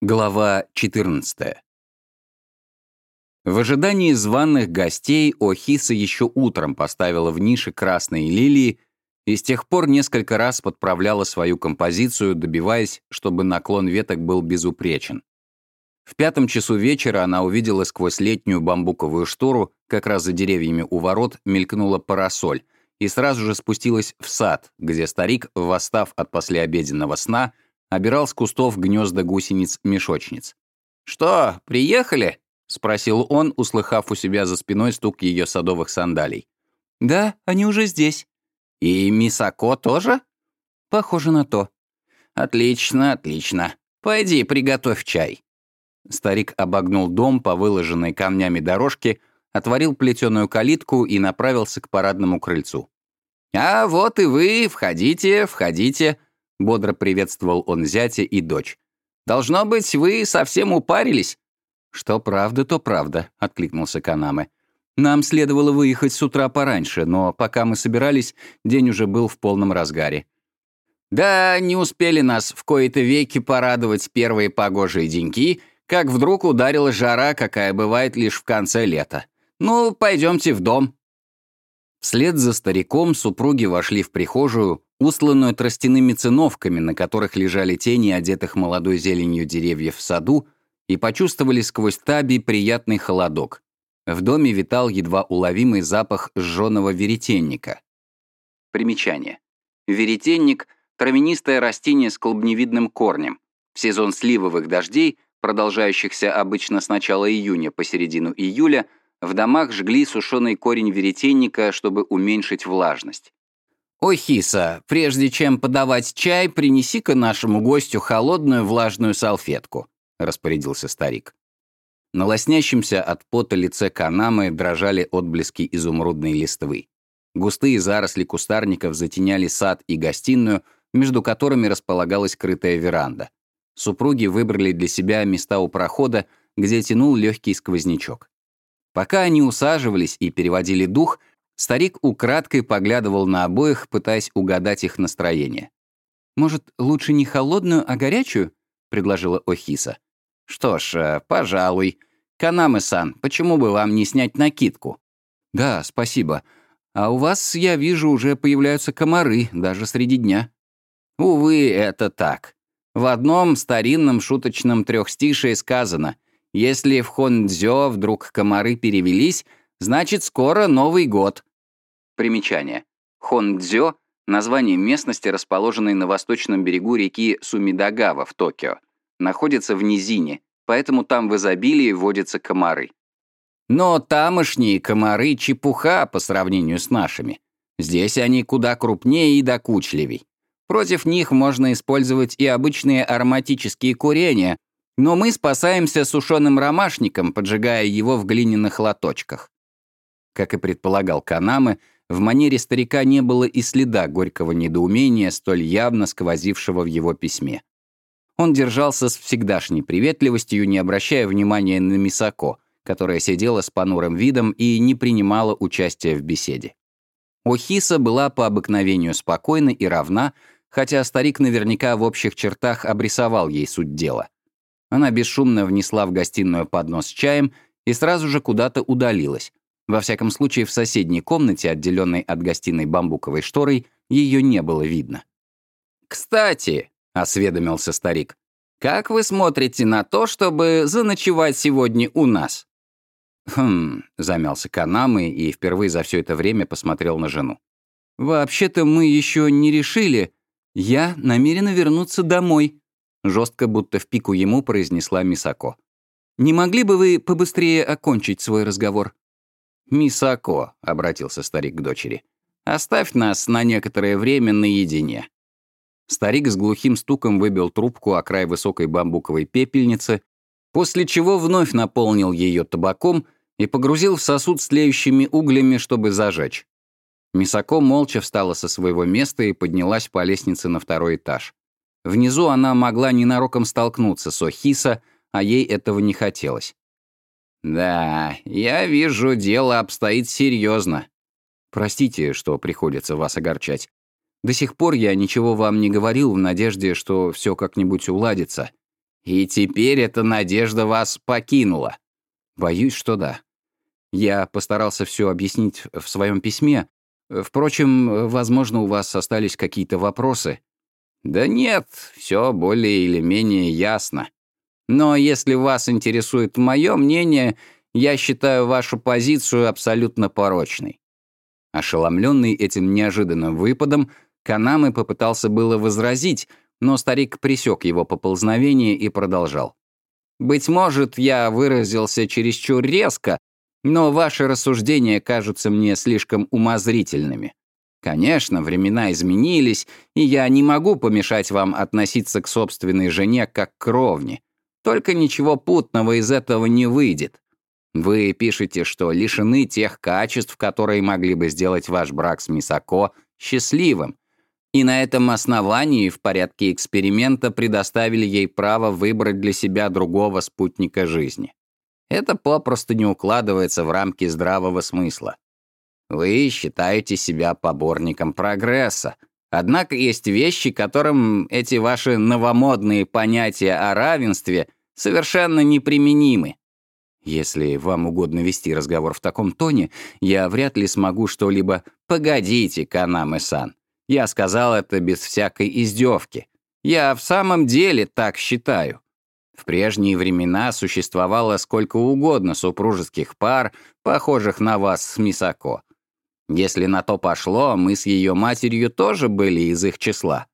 Глава 14. В ожидании званых гостей Охиса еще утром поставила в нише красные лилии и с тех пор несколько раз подправляла свою композицию, добиваясь, чтобы наклон веток был безупречен. В 5 часу вечера она увидела сквозь летнюю бамбуковую штору, как раз за деревьями у ворот, мелькнула парасоль, и сразу же спустилась в сад, где старик, восстав от послеобеденного сна, обирал с кустов гнезда гусениц-мешочниц. «Что, приехали?» — спросил он, услыхав у себя за спиной стук ее садовых сандалий. «Да, они уже здесь». «И Мисако тоже?» «Похоже на то». «Отлично, отлично. Пойди, приготовь чай». Старик обогнул дом по выложенной камнями дорожке, отворил плетеную калитку и направился к парадному крыльцу. «А вот и вы, входите, входите», — бодро приветствовал он зятя и дочь. «Должно быть, вы совсем упарились». «Что правда, то правда», — откликнулся Канаме. «Нам следовало выехать с утра пораньше, но пока мы собирались, день уже был в полном разгаре». «Да, не успели нас в кои-то веки порадовать первые погожие деньки, как вдруг ударила жара, какая бывает лишь в конце лета. Ну, пойдемте в дом». Вслед за стариком супруги вошли в прихожую, устланную тростяными циновками, на которых лежали тени одетых молодой зеленью деревьев в саду, и почувствовали сквозь таби приятный холодок. В доме витал едва уловимый запах сжженного веретенника. Примечание. Веретенник — травянистое растение с клубневидным корнем. В сезон сливовых дождей, продолжающихся обычно с начала июня по середину июля, в домах жгли сушеный корень веретенника, чтобы уменьшить влажность. «Ой, Хиса, прежде чем подавать чай, принеси-ка нашему гостю холодную влажную салфетку», — распорядился старик. На лоснящемся от пота лице Канамы дрожали отблески изумрудной листвы. Густые заросли кустарников затеняли сад и гостиную, между которыми располагалась крытая веранда. Супруги выбрали для себя места у прохода, где тянул легкий сквознячок. Пока они усаживались и переводили дух, старик украдкой поглядывал на обоих, пытаясь угадать их настроение. «Может, лучше не холодную, а горячую?» — предложила Охиса. «Что ж, пожалуй. Канаме-сан, почему бы вам не снять накидку?» «Да, спасибо. А у вас, я вижу, уже появляются комары, даже среди дня». «Увы, это так. В одном старинном шуточном трехстишие сказано: если в Хондзё вдруг комары перевелись, значит, скоро Новый год». Примечание. Хондзё — название местности, расположенной на восточном берегу реки Сумидагава в Токио. Находится в низине, поэтому там в изобилии водятся комары. Но тамошние комары — чепуха по сравнению с нашими. Здесь они куда крупнее и докучливей. Против них можно использовать и обычные ароматические курения, но мы спасаемся сушеным ромашником, поджигая его в глиняных лоточках. Как и предполагал Канаме, в манере старика не было и следа горького недоумения, столь явно сквозившего в его письме. Он держался с всегдашней приветливостью, не обращая внимания на Мисако, которая сидела с понурым видом и не принимала участия в беседе. Охиса была по обыкновению спокойна и равна, хотя старик наверняка в общих чертах обрисовал ей суть дела. Она бесшумно внесла в гостиную поднос с чаем и сразу же куда-то удалилась. Во всяком случае, в соседней комнате, отделенной от гостиной бамбуковой шторой, ее не было видно. «Кстати», — осведомился старик, «как вы смотрите на то, чтобы заночевать сегодня у нас?» Замялся Канаме и впервые за все это время посмотрел на жену. «Вообще-то мы еще не решили. Я намерена вернуться домой», — жестко, будто в пику ему произнесла Мисако. «Не могли бы вы побыстрее окончить свой разговор?» «Мисако», — обратился старик к дочери, — «оставь нас на некоторое время наедине». Старик с глухим стуком выбил трубку о край высокой бамбуковой пепельницы, после чего вновь наполнил ее табаком и погрузил в сосуд с тлеющими углями, чтобы зажечь. Мисако молча встала со своего места и поднялась по лестнице на 2-й этаж. Внизу она могла ненароком столкнуться с Охиса, а ей этого не хотелось. «Да, я вижу, дело обстоит серьезно. Простите, что приходится вас огорчать. До сих пор я ничего вам не говорил в надежде, что все как-нибудь уладится. И теперь эта надежда вас покинула. Боюсь, что да. Я постарался все объяснить в своем письме. Впрочем, возможно, у вас остались какие-то вопросы. Да нет, все более или менее ясно. Но если вас интересует мое мнение, я считаю вашу позицию абсолютно порочной. Ошеломленный этим неожиданным выпадом, Канаме попытался было возразить, но старик пресек его поползновение и продолжал. Быть может, я выразился чересчур резко, но ваши рассуждения кажутся мне слишком умозрительными. Конечно, времена изменились, и я не могу помешать вам относиться к собственной жене как к ровне. Только ничего путного из этого не выйдет. Вы пишете, что лишены тех качеств, которые могли бы сделать ваш брак с Мисако счастливым, и на этом основании в порядке эксперимента предоставили ей право выбрать для себя другого спутника жизни. Это попросту не укладывается в рамки здравого смысла. Вы считаете себя поборником прогресса, однако есть вещи, которым эти ваши новомодные понятия о равенстве совершенно неприменимы. Если вам угодно вести разговор в таком тоне, я вряд ли смогу что-либо... Погодите, Канаме-сан. Я сказал это без всякой издевки. Я в самом деле так считаю. В прежние времена существовало сколько угодно супружеских пар, похожих на вас с Мисако. Если на то пошло, мы с ее матерью тоже были из их числа.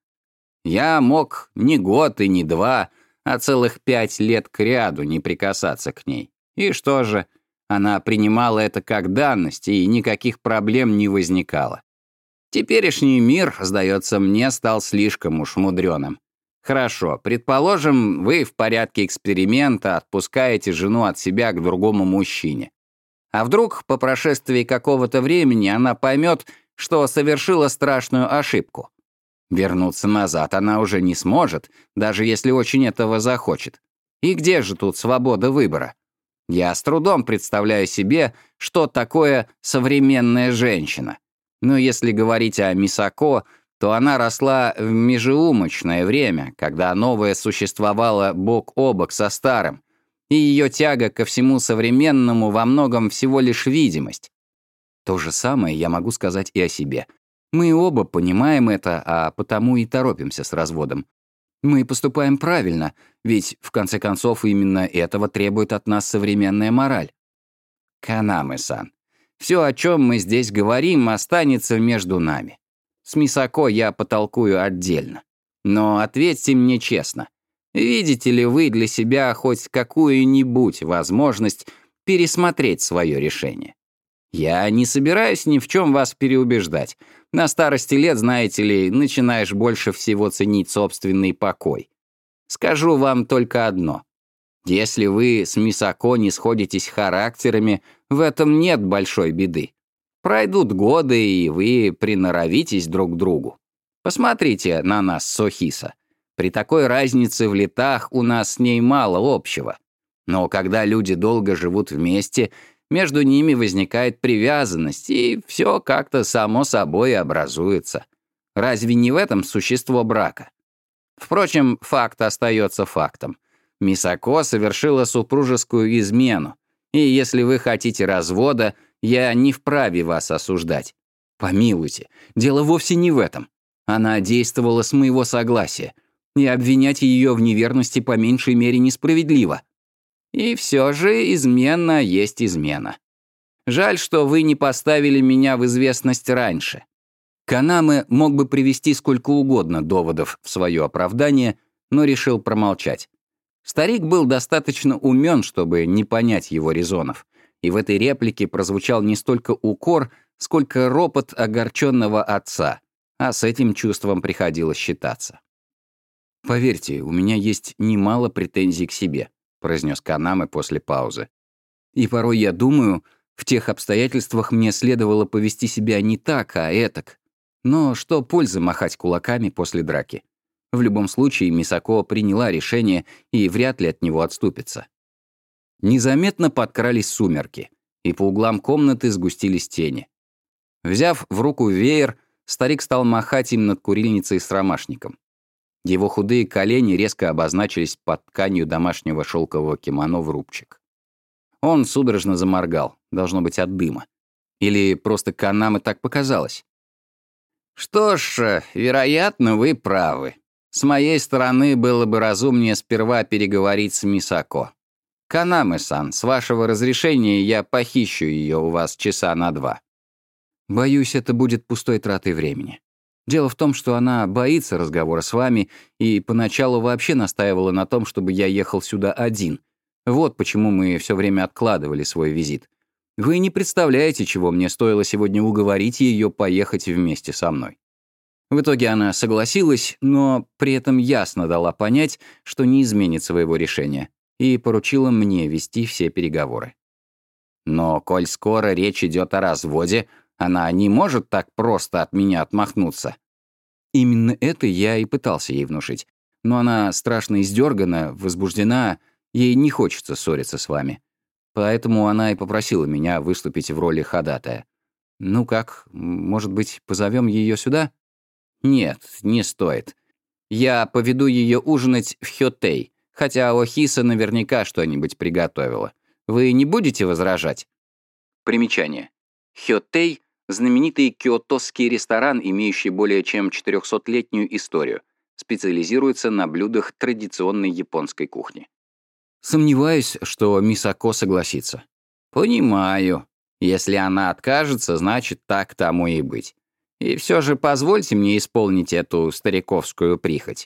Я мог не год и не два, а целых 5 лет кряду не прикасаться к ней. И что же? Она принимала это как данность, и никаких проблем не возникало. Теперешний мир, сдается мне, стал слишком уж мудреным. Хорошо, предположим, вы в порядке эксперимента отпускаете жену от себя к другому мужчине. А вдруг по прошествии какого-то времени она поймет, что совершила страшную ошибку? Вернуться назад она уже не сможет, даже если очень этого захочет. И где же тут свобода выбора? Я с трудом представляю себе, что такое современная женщина. Но если говорить о Мисако, то она росла в межеумочное время, когда новое существовало бок о бок со старым, и ее тяга ко всему современному во многом всего лишь видимость. То же самое я могу сказать и о себе. Мы оба понимаем это, а потому и торопимся с разводом. Мы поступаем правильно, ведь, в конце концов, именно этого требует от нас современная мораль. Канаме-сан, все, о чем мы здесь говорим, останется между нами. С Мисако я потолкую отдельно. Но ответьте мне честно, видите ли вы для себя хоть какую-нибудь возможность пересмотреть свое решение? Я не собираюсь ни в чем вас переубеждать. На старости лет, знаете ли, начинаешь больше всего ценить собственный покой. Скажу вам только одно. Если вы с Мисако не сходитесь характерами, в этом нет большой беды. Пройдут годы, и вы приноровитесь друг к другу. Посмотрите на нас с Охиса. При такой разнице в летах у нас с ней мало общего. Но когда люди долго живут вместе, между ними возникает привязанность, и все как-то само собой образуется. Разве не в этом существо брака? Впрочем, факт остается фактом. Мисако совершила супружескую измену, и если вы хотите развода, я не вправе вас осуждать. Помилуйте, дело вовсе не в этом. Она действовала с моего согласия, и обвинять ее в неверности по меньшей мере несправедливо. И все же измена есть измена. Жаль, что вы не поставили меня в известность раньше. Канаме мог бы привести сколько угодно доводов в свое оправдание, но решил промолчать. Старик был достаточно умен, чтобы не понять его резонов, и в этой реплике прозвучал не столько укор, сколько ропот огорченного отца, а с этим чувством приходилось считаться. «Поверьте, у меня есть немало претензий к себе», — произнес Канаме после паузы. «И порой я думаю, в тех обстоятельствах мне следовало повести себя не так, а этак. Но что пользы махать кулаками после драки? В любом случае, Мисако приняла решение и вряд ли от него отступится». Незаметно подкрались сумерки, и по углам комнаты сгустились тени. Взяв в руку веер, старик стал махать им над курильницей с ромашником. Его худые колени резко обозначились под тканью домашнего шелкового кимоно в рубчик. Он судорожно заморгал, должно быть, от дыма. Или просто Канаме так показалось? «Что ж, вероятно, вы правы. С моей стороны было бы разумнее сперва переговорить с Мисако. Канаме-сан, с вашего разрешения я похищу ее у вас часа на 2». Боюсь, это будет пустой тратой времени. Дело в том, что она боится разговора с вами и поначалу вообще настаивала на том, чтобы я ехал сюда один. Вот почему мы все время откладывали свой визит. Вы не представляете, чего мне стоило сегодня уговорить ее поехать вместе со мной. В итоге она согласилась, но при этом ясно дала понять, что не изменит своего решения, и поручила мне вести все переговоры. Но, коль скоро речь идет о разводе, она не может так просто от меня отмахнуться. Именно это я и пытался ей внушить. Но она страшно издергана, возбуждена, ей не хочется ссориться с вами. Поэтому она и попросила меня выступить в роли ходатая. Ну как, может быть, позовем ее сюда? Нет, не стоит. Я поведу ее ужинать в Хётэй, хотя Охиса наверняка что-нибудь приготовила. Вы не будете возражать? Примечание. Хётэй — знаменитый киотосский ресторан, имеющий более чем 400-летнюю историю, специализируется на блюдах традиционной японской кухни. Сомневаюсь, что Мисако согласится. Понимаю. Если она откажется, значит, так тому и быть. И все же позвольте мне исполнить эту стариковскую прихоть».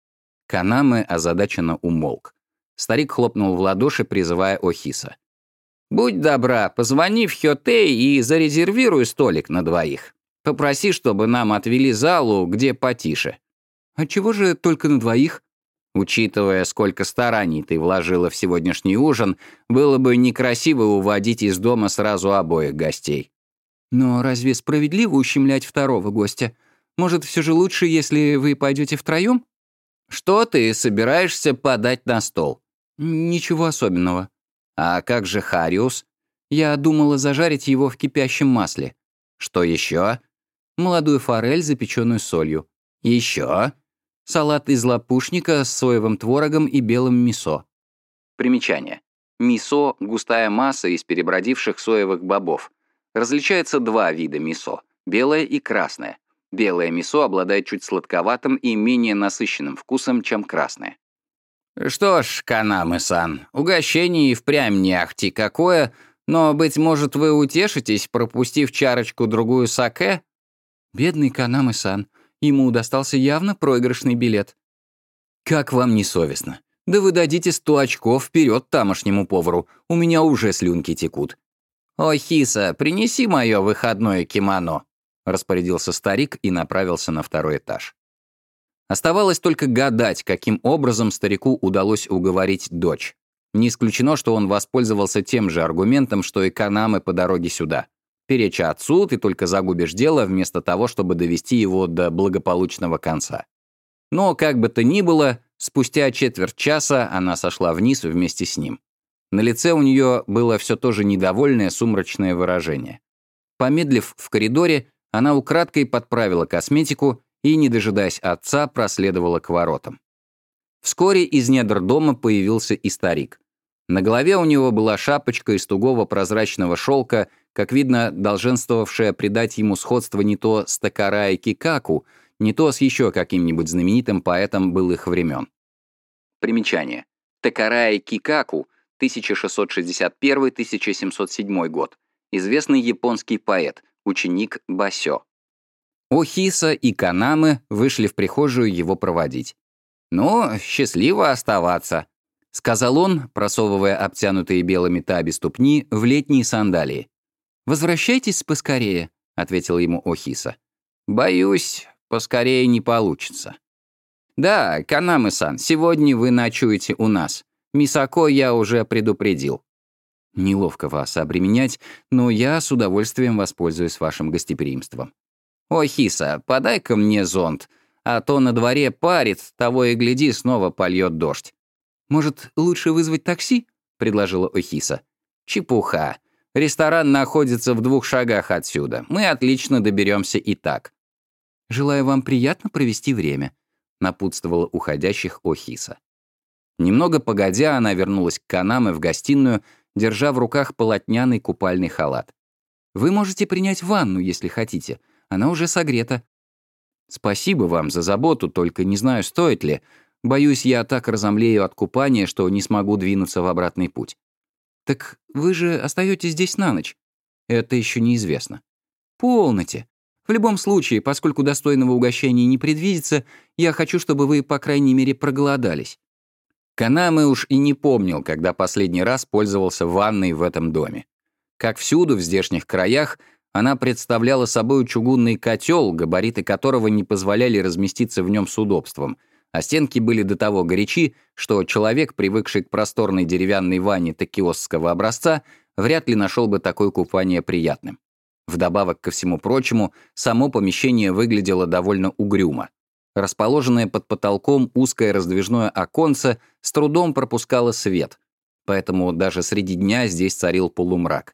Канаме озадаченно умолк. Старик хлопнул в ладоши, призывая Охиса. «Будь добра, позвони в Хётэй и зарезервируй столик на 2. Попроси, чтобы нам отвели залу, где потише». «Отчего же только на 2? Учитывая, сколько стараний ты вложила в сегодняшний ужин, было бы некрасиво уводить из дома сразу обоих гостей». «Но разве справедливо ущемлять второго гостя? Может, все же лучше, если вы пойдете втроем?» «Что ты собираешься подать на стол?» «Ничего особенного». «А как же хариус?» «Я думала зажарить его в кипящем масле». «Что еще?» «Молодую форель, запеченную солью». «Еще?» «Салат из лопушника с соевым творогом и белым мисо». Примечание. Мисо — густая масса из перебродивших соевых бобов. Различается 2 вида мисо — белое и красное. Белое мисо обладает чуть сладковатым и менее насыщенным вкусом, чем красное. «Что ж, Канаме-сан, угощение и впрямь не ахти какое, но, быть может, вы утешитесь, пропустив чарочку-другую саке?» Бедный Канаме-сан, ему достался явно проигрышный билет. «Как вам не совестно? Да вы дадите 100 очков вперед тамошнему повару, у меня уже слюнки текут». «Охиса, принеси мое выходное кимоно», — распорядился старик и направился на 2 этаж. Оставалось только гадать, каким образом старику удалось уговорить дочь. Не исключено, что он воспользовался тем же аргументом, что и Канаме по дороге сюда. Перечь отцу, ты только загубишь дело, вместо того, чтобы довести его до благополучного конца. Но, как бы то ни было, спустя четверть часа она сошла вниз вместе с ним. На лице у нее было все то же недовольное сумрачное выражение. Помедлив в коридоре, она украдкой подправила косметику и, не дожидаясь отца, проследовала к воротам. Вскоре из недр дома появился и старик. На голове у него была шапочка из тугого прозрачного шелка, как видно, долженствовавшая придать ему сходство не то с Такараи Кикаку, не то с еще каким-нибудь знаменитым поэтом былых времен. Примечание. Такараи Кикаку, 1661-1707 год. Известный японский поэт, ученик Басё. Охиса и Канаме вышли в прихожую его проводить. «Ну, счастливо оставаться», — сказал он, просовывая обтянутые белыми таби ступни в летние сандалии. «Возвращайтесь поскорее», — ответил ему Охиса. «Боюсь, поскорее не получится». «Да, Канаме-сан, сегодня вы ночуете у нас. Мисако я уже предупредил». «Неловко вас обременять, но я с удовольствием воспользуюсь вашим гостеприимством». «Охиса, подай-ка мне зонт, а то на дворе парит, того и гляди, снова польет дождь». «Может, лучше вызвать такси?» — предложила Охиса. «Чепуха. Ресторан находится в 2 шагах отсюда. Мы отлично доберемся и так». «Желаю вам приятно провести время». напутствовала уходящих Охиса. Немного погодя, она вернулась к Канаме в гостиную, держа в руках полотняный купальный халат. «Вы можете принять ванну, если хотите. Она уже согрета». «Спасибо вам за заботу, только не знаю, стоит ли. Боюсь, я так разомлею от купания, что не смогу двинуться в обратный путь». «Так вы же остаетесь здесь на ночь?» «Это еще неизвестно». «Полноте. В любом случае, поскольку достойного угощения не предвидится, я хочу, чтобы вы, по крайней мере, проголодались». Канаме уж и не помнил, когда последний раз пользовался ванной в этом доме. Как всюду в здешних краях, она представляла собой чугунный котел, габариты которого не позволяли разместиться в нем с удобством, а стенки были до того горячи, что человек, привыкший к просторной деревянной ванне токиосского образца, вряд ли нашел бы такое купание приятным. Вдобавок ко всему прочему, само помещение выглядело довольно угрюмо. Расположенное под потолком узкое раздвижное оконце с трудом пропускало свет, поэтому даже среди дня здесь царил полумрак.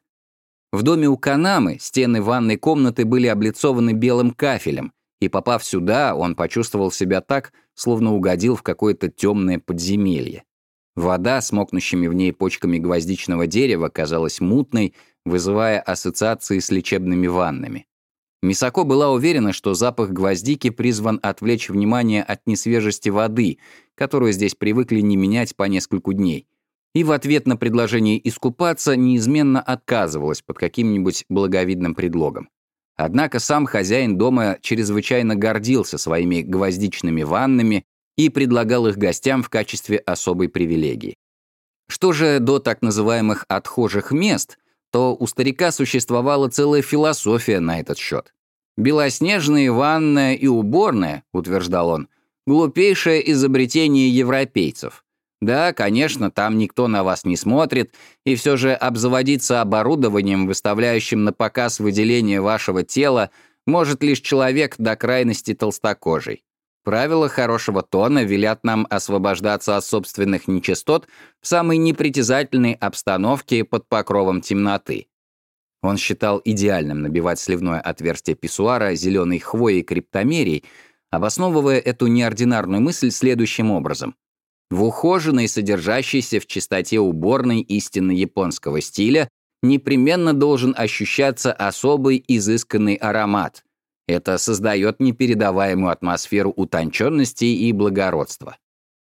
В доме у Канамы стены ванной комнаты были облицованы белым кафелем, и, попав сюда, он почувствовал себя так, словно угодил в какое-то темное подземелье. Вода с мокнущими в ней почками гвоздичного дерева казалась мутной, вызывая ассоциации с лечебными ваннами. Мисако была уверена, что запах гвоздики призван отвлечь внимание от несвежести воды, которую здесь привыкли не менять по нескольку дней, и в ответ на предложение искупаться неизменно отказывалась под каким-нибудь благовидным предлогом. Однако сам хозяин дома чрезвычайно гордился своими гвоздичными ваннами и предлагал их гостям в качестве особой привилегии. Что же до так называемых «отхожих мест», то у старика существовала целая философия на этот счет. «Белоснежные ванная и уборная», — утверждал он, — «глупейшее изобретение европейцев. Да, конечно, там никто на вас не смотрит, и все же обзаводиться оборудованием, выставляющим на показ выделение вашего тела, может лишь человек до крайности толстокожий. Правила хорошего тона велят нам освобождаться от собственных нечистот в самой непритязательной обстановке под покровом темноты». Он считал идеальным набивать сливное отверстие писсуара зеленой хвоей криптомерий, обосновывая эту неординарную мысль следующим образом. В ухоженной, содержащейся в чистоте уборной истинно японского стиля непременно должен ощущаться особый изысканный аромат. Это создает непередаваемую атмосферу утонченности и благородства.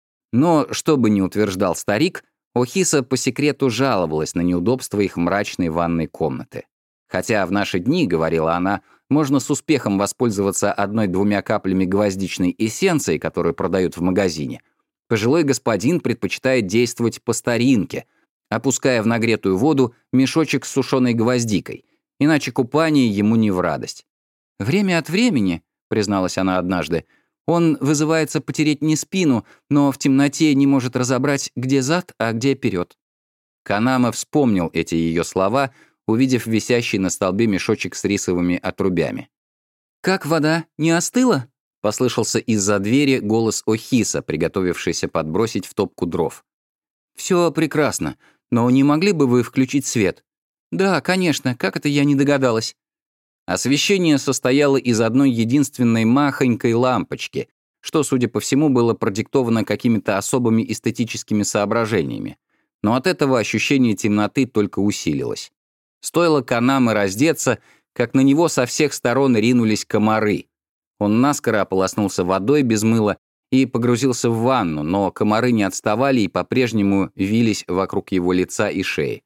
Но, что бы ни утверждал старик, Охиса по секрету жаловалась на неудобства их мрачной ванной комнаты. Хотя в наши дни, говорила она, можно с успехом воспользоваться 1-2 каплями гвоздичной эссенции, которую продают в магазине, пожилой господин предпочитает действовать по старинке, опуская в нагретую воду мешочек с сушеной гвоздикой, иначе купание ему не в радость. «Время от времени», — призналась она однажды, «он вызывается потереть мне спину, но в темноте не может разобрать, где зад, а где вперед». Канама вспомнил эти ее слова, увидев висящий на столбе мешочек с рисовыми отрубями. «Как вода, не остыла?» — послышался из-за двери голос Охиса, приготовившийся подбросить в топку дров. «Все прекрасно, но не могли бы вы включить свет?» «Да, конечно, как это я не догадалась?» Освещение состояло из одной единственной махонькой лампочки, что, судя по всему, было продиктовано какими-то особыми эстетическими соображениями. Но от этого ощущение темноты только усилилось. Стоило Канаме раздеться, как на него со всех сторон ринулись комары. Он наскоро ополоснулся водой без мыла и погрузился в ванну, но комары не отставали и по-прежнему вились вокруг его лица и шеи.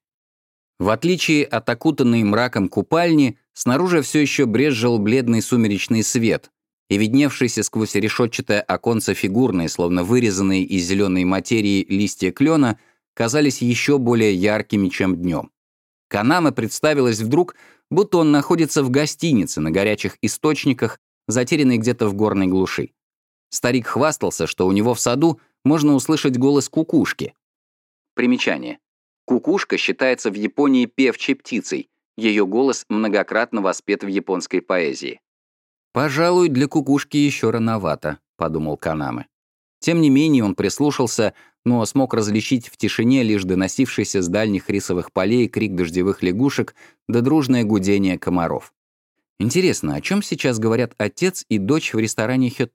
В отличие от окутанной мраком купальни, снаружи все еще брезжил бледный сумеречный свет, и видневшиеся сквозь решетчатое оконце фигурные, словно вырезанные из зеленой материи листья клена, казались еще более яркими, чем днем. Канаме представилось вдруг, будто он находится в гостинице на горячих источниках, затерянной где-то в горной глуши. Старик хвастался, что у него в саду можно услышать голос кукушки. Примечание. Кукушка считается в Японии певчей птицей, ее голос многократно воспет в японской поэзии. «Пожалуй, для кукушки еще рановато», — подумал Канаме. Тем не менее он прислушался, но смог различить в тишине лишь доносившийся с дальних рисовых полей крик дождевых лягушек да дружное гудение комаров. Интересно, о чем сейчас говорят отец и дочь в ресторане Хётэй?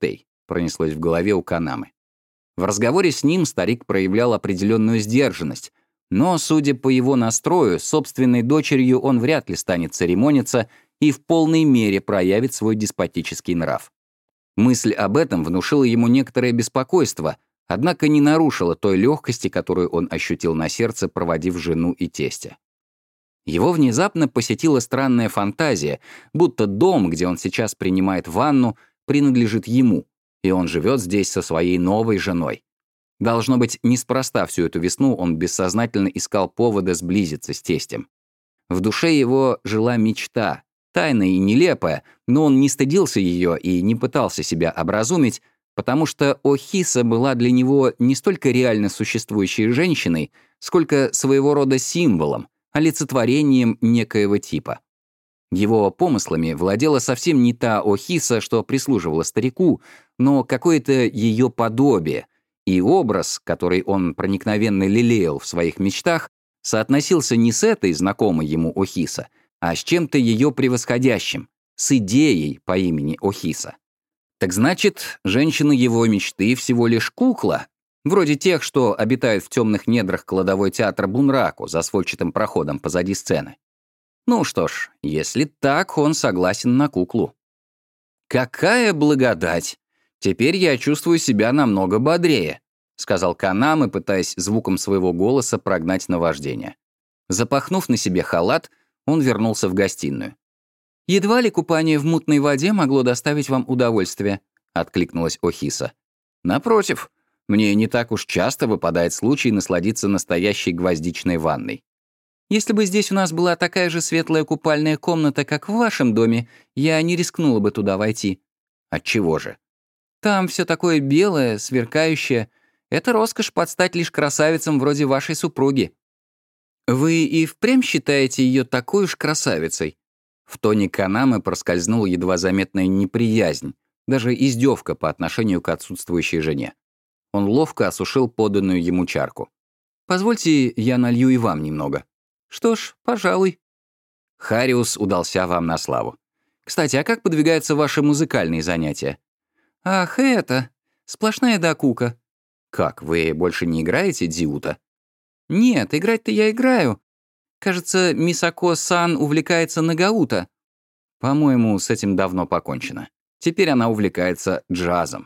пронеслось в голове у Канамы. В разговоре с ним старик проявлял определенную сдержанность, но, судя по его настрою, с собственной дочерью он вряд ли станет церемониться и в полной мере проявит свой деспотический нрав. Мысль об этом внушила ему некоторое беспокойство, однако не нарушила той легкости, которую он ощутил на сердце, проводив жену и тестя. Его внезапно посетила странная фантазия, будто дом, где он сейчас принимает ванну, принадлежит ему, и он живет здесь со своей новой женой. Должно быть, неспроста всю эту весну он бессознательно искал повода сблизиться с тестем. В душе его жила мечта, тайная и нелепая, но он не стыдился ее и не пытался себя образумить, потому что Охиса была для него не столько реально существующей женщиной, сколько своего рода символом, олицетворением некоего типа. Его помыслами владела совсем не та Охиса, что прислуживала старику, но какое-то ее подобие, и образ, который он проникновенно лелеял в своих мечтах, соотносился не с этой знакомой ему Охиса, а с чем-то ее превосходящим, с идеей по имени Охиса. Так значит, женщина его мечты всего лишь кукла, вроде тех, что обитают в темных недрах кладовой театра Бунраку за сводчатым проходом позади сцены. Ну что ж, если так, он согласен на куклу. «Какая благодать! Теперь я чувствую себя намного бодрее», — сказал Канамы, пытаясь звуком своего голоса прогнать наваждение. Запахнув на себе халат, он вернулся в гостиную. «Едва ли купание в мутной воде могло доставить вам удовольствие», — откликнулась Охиса. «Напротив, мне не так уж часто выпадает случай насладиться настоящей гвоздичной ванной. Если бы здесь у нас была такая же светлая купальная комната, как в вашем доме, я не рискнула бы туда войти». «Отчего же?» «Там все такое белое, сверкающее. Это роскошь под стать лишь красавицам вроде вашей супруги». «Вы и впрямь считаете ее такой уж красавицей?» В тоне Канамы проскользнула едва заметная неприязнь, даже издевка по отношению к отсутствующей жене. Он ловко осушил поданную ему чарку. «Позвольте, я налью и вам немного». «Что ж, пожалуй». «Хариус удался вам на славу. Кстати, а как подвигаются ваши музыкальные занятия?» «Ах, это... сплошная докука». «Как, вы больше не играете дзиута?» «Нет, играть-то я играю. Кажется, Мисако-сан увлекается нагаута». «По-моему, с этим давно покончено. Теперь она увлекается джазом».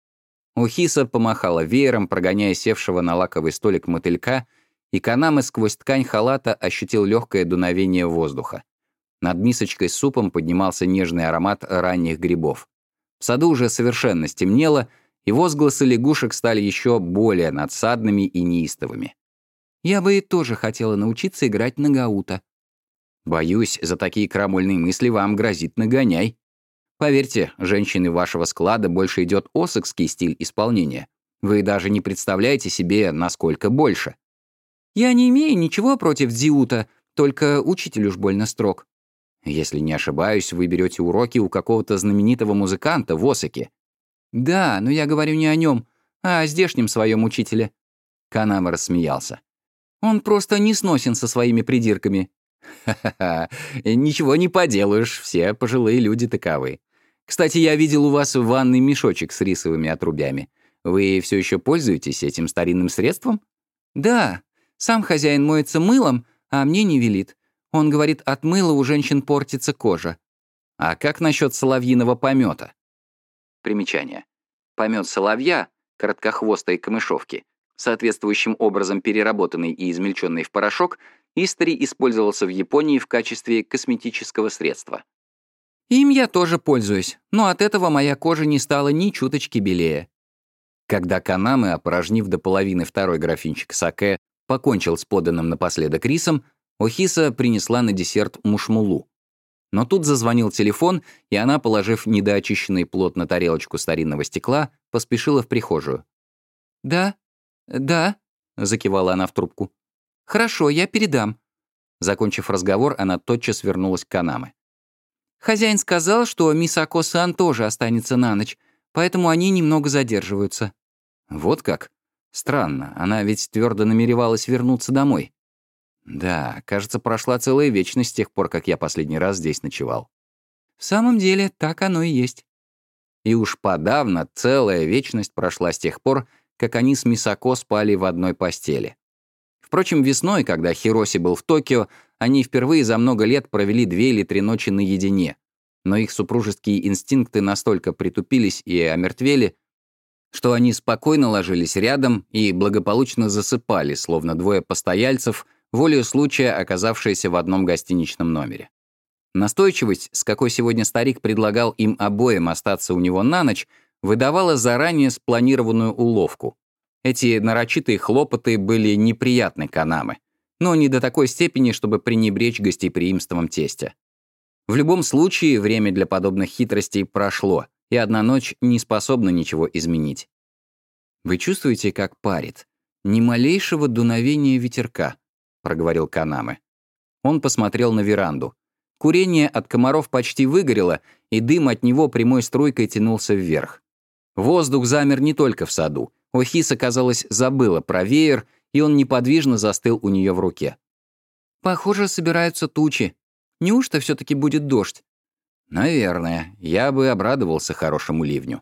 Охиса помахала веером, прогоняя севшего на лаковый столик мотылька, и Канамы сквозь ткань халата ощутил легкое дуновение воздуха. Над мисочкой с супом поднимался нежный аромат ранних грибов. В саду уже совершенно стемнело, и возгласы лягушек стали еще более надсадными и неистовыми. «Я бы и тоже хотела научиться играть на гаута». «Боюсь, за такие крамольные мысли вам грозит нагоняй. Поверьте, женщины вашего склада больше идет осокский стиль исполнения. Вы даже не представляете себе, насколько больше». «Я не имею ничего против дзиута, только учитель уж больно строг». «Если не ошибаюсь, вы берете уроки у какого-то знаменитого музыканта в Осаке». «Да, но я говорю не о нем, а о здешнем своем учителе». Канама рассмеялся. «Он просто не сносен со своими придирками». «Ха-ха-ха, ничего не поделаешь, все пожилые люди таковы. Кстати, я видел у вас в ванной мешочек с рисовыми отрубями. Вы все еще пользуетесь этим старинным средством?» «Да, сам хозяин моется мылом, а мне не велит. Он говорит, от мыла у женщин портится кожа». «А как насчет соловьиного помета?» Примечание. Помет соловья, короткохвостой камышовки, соответствующим образом переработанный и измельченный в порошок, истори использовался в Японии в качестве косметического средства. «Им я тоже пользуюсь, но от этого моя кожа не стала ни чуточки белее». Когда Канамы, опорожнив до половины второй графинчик саке, покончил с поданным напоследок рисом, Охиса принесла на десерт мушмулу. Но тут зазвонил телефон, и она, положив недоочищенный плод на тарелочку старинного стекла, поспешила в прихожую. «Да, да», — закивала она в трубку. «Хорошо, я передам». Закончив разговор, она тотчас вернулась к Канаме. «Хозяин сказал, что Мисако-сан тоже останется на ночь, поэтому они немного задерживаются». «Вот как? Странно, она ведь твердо намеревалась вернуться домой». «Да, кажется, прошла целая вечность с тех пор, как я последний раз здесь ночевал». «В самом деле, так оно и есть». и уж подавно целая вечность прошла с тех пор, как они с Мисако спали в одной постели. Впрочем, весной, когда Хироси был в Токио, они впервые за много лет провели 2 или 3 ночи наедине, но их супружеские инстинкты настолько притупились и омертвели, что они спокойно ложились рядом и благополучно засыпали, словно двое постояльцев, волею случая оказавшиеся в одном гостиничном номере. Настойчивость, с какой сегодня старик предлагал им обоим остаться у него на ночь, выдавала заранее спланированную уловку. Эти нарочитые хлопоты были неприятны Канаме, но не до такой степени, чтобы пренебречь гостеприимством тестя. В любом случае, время для подобных хитростей прошло, и одна ночь не способна ничего изменить. «Вы чувствуете, как парит? Ни малейшего дуновения ветерка», — проговорил Канаме. Он посмотрел на веранду. Курение от комаров почти выгорело, и дым от него прямой струйкой тянулся вверх. Воздух замер не только в саду. Охиса, казалось, забыла про веер, и он неподвижно застыл у нее в руке. «Похоже, собираются тучи. Неужто все-таки будет дождь?» «Наверное. Я бы обрадовался хорошему ливню».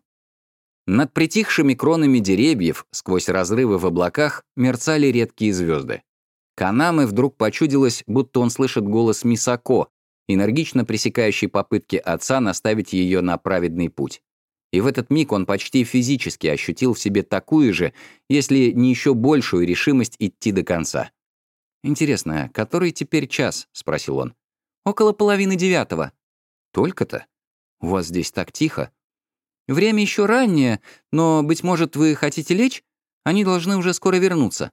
Над притихшими кронами деревьев, сквозь разрывы в облаках, мерцали редкие звезды. Канаме вдруг почудилось, будто он слышит голос Мисако, энергично пресекающий попытки отца наставить ее на праведный путь. И в этот миг он почти физически ощутил в себе такую же, если не еще большую решимость идти до конца. «Интересно, который теперь час?» — спросил он. «Около 8:30. «Только-то? У вас здесь так тихо». «Время еще раннее, но, быть может, вы хотите лечь? Они должны уже скоро вернуться».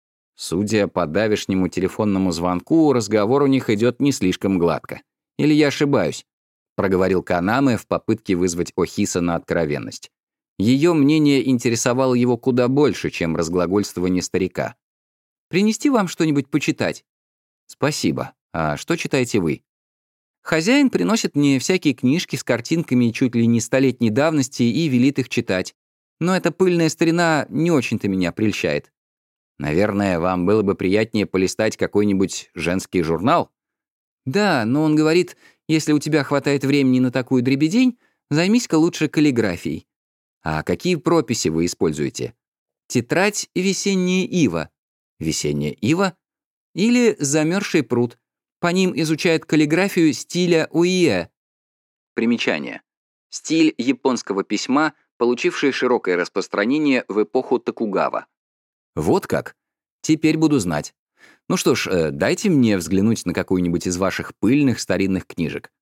Судя по давешнему телефонному звонку, разговор у них идет не слишком гладко. Или я ошибаюсь? Проговорил Канаме в попытке вызвать Охиса на откровенность. Ее мнение интересовало его куда больше, чем разглагольствование старика. «Принести вам что-нибудь почитать?» «Спасибо. А что читаете вы?» «Хозяин приносит мне всякие книжки с картинками чуть ли не столетней давности и велит их читать. Но эта пыльная старина не очень-то меня прельщает». «Наверное, вам было бы приятнее полистать какой-нибудь женский журнал?» «Да, но он говорит, если у тебя хватает времени на такую дребедень, займись-ка лучше каллиграфией». «А какие прописи вы используете?» «Тетрадь «Весенняя ива». «Весенняя ива?» Или «Замерзший пруд». По ним изучают каллиграфию стиля уиэ. Примечание. Стиль японского письма, получивший широкое распространение в эпоху Токугава. «Вот как? Теперь буду знать. Ну что ж, дайте мне взглянуть на какую-нибудь из ваших пыльных старинных книжек.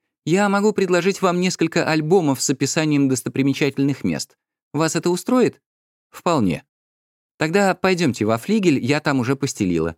Я могу предложить вам несколько альбомов с описанием достопримечательных мест. Вас это устроит? Вполне. Тогда пойдемте во флигель, я там уже постелила».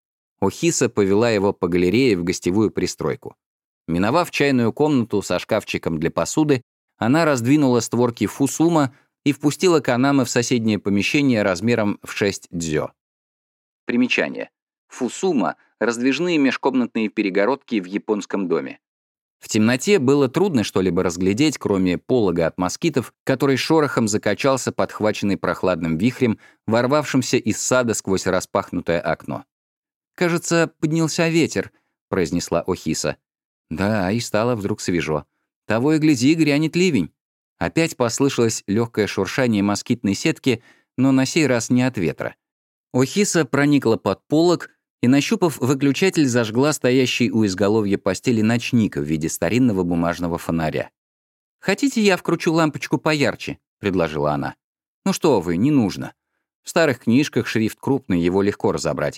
Охиса повела его по галерее в гостевую пристройку. Миновав чайную комнату со шкафчиком для посуды, она раздвинула створки фусума и впустила Канаме в соседнее помещение размером в 6 дзё. Примечание. Фусума — раздвижные межкомнатные перегородки в японском доме. В темноте было трудно что-либо разглядеть, кроме полога от москитов, который шорохом закачался, подхваченный прохладным вихрем, ворвавшимся из сада сквозь распахнутое окно. «Кажется, поднялся ветер», — произнесла Охиса. Да, и стало вдруг свежо. Того и гляди, грянет ливень. Опять послышалось легкое шуршание москитной сетки, но на сей раз не от ветра. Охиса проникла под полог и, нащупав выключатель, зажгла стоящий у изголовья постели ночник в виде старинного бумажного фонаря. «Хотите, я вкручу лампочку поярче?» — предложила она. «Ну что вы, не нужно. В старых книжках шрифт крупный, его легко разобрать.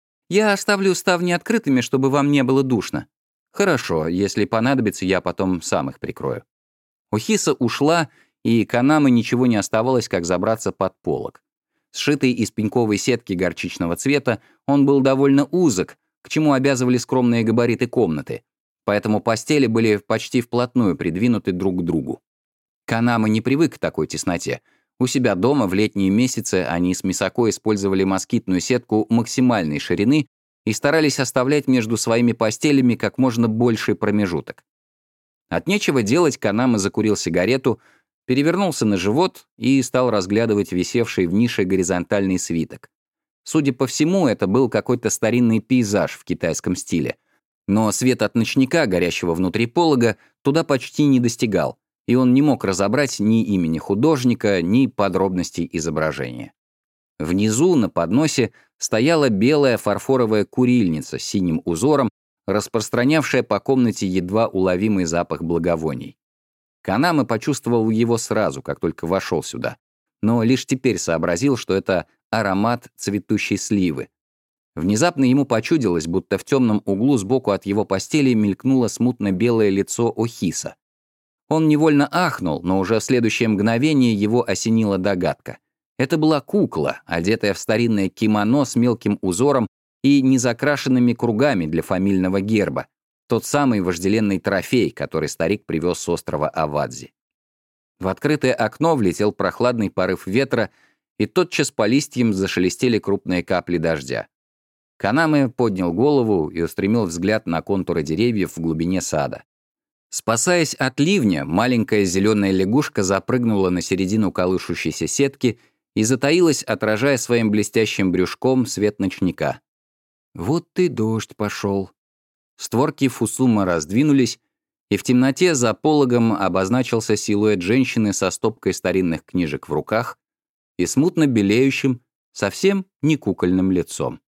Я оставлю ставни открытыми, чтобы вам не было душно». «Хорошо, если понадобится, я потом сам их прикрою». Охиса ушла, и Канаме ничего не оставалось, как забраться под полог. Сшитый из пеньковой сетки горчичного цвета, он был довольно узок, к чему обязывали скромные габариты комнаты, поэтому постели были почти вплотную придвинуты друг к другу. Канаме не привык к такой тесноте. У себя дома в летние месяцы они с Мисако использовали москитную сетку максимальной ширины и старались оставлять между своими постелями как можно больший промежуток. От нечего делать Канаме закурил сигарету, перевернулся на живот и стал разглядывать висевший в нише горизонтальный свиток. Судя по всему, это был какой-то старинный пейзаж в китайском стиле. Но свет от ночника, горящего внутри полога, туда почти не достигал, и он не мог разобрать ни имени художника, ни подробностей изображения. Внизу, на подносе, стояла белая фарфоровая курильница с синим узором, распространявшая по комнате едва уловимый запах благовоний. Канаме почувствовал его сразу, как только вошел сюда, но лишь теперь сообразил, что это аромат цветущей сливы. Внезапно ему почудилось, будто в темном углу сбоку от его постели мелькнуло смутно-белое лицо Охиса. Он невольно ахнул, но уже в следующее мгновение его осенила догадка. Это была кукла, одетая в старинное кимоно с мелким узором и незакрашенными кругами для фамильного герба, тот самый вожделенный трофей, который старик привез с острова Авадзи. В открытое окно влетел прохладный порыв ветра, и тотчас по листьям зашелестели крупные капли дождя. Канаме поднял голову и устремил взгляд на контуры деревьев в глубине сада. Спасаясь от ливня, маленькая зеленая лягушка запрыгнула на середину колышущейся сетки и затаилась, отражая своим блестящим брюшком свет ночника. Вот и дождь пошел. Створки фусума раздвинулись, и в темноте за пологом обозначился силуэт женщины со стопкой старинных книжек в руках и смутно белеющим, совсем не кукольным лицом.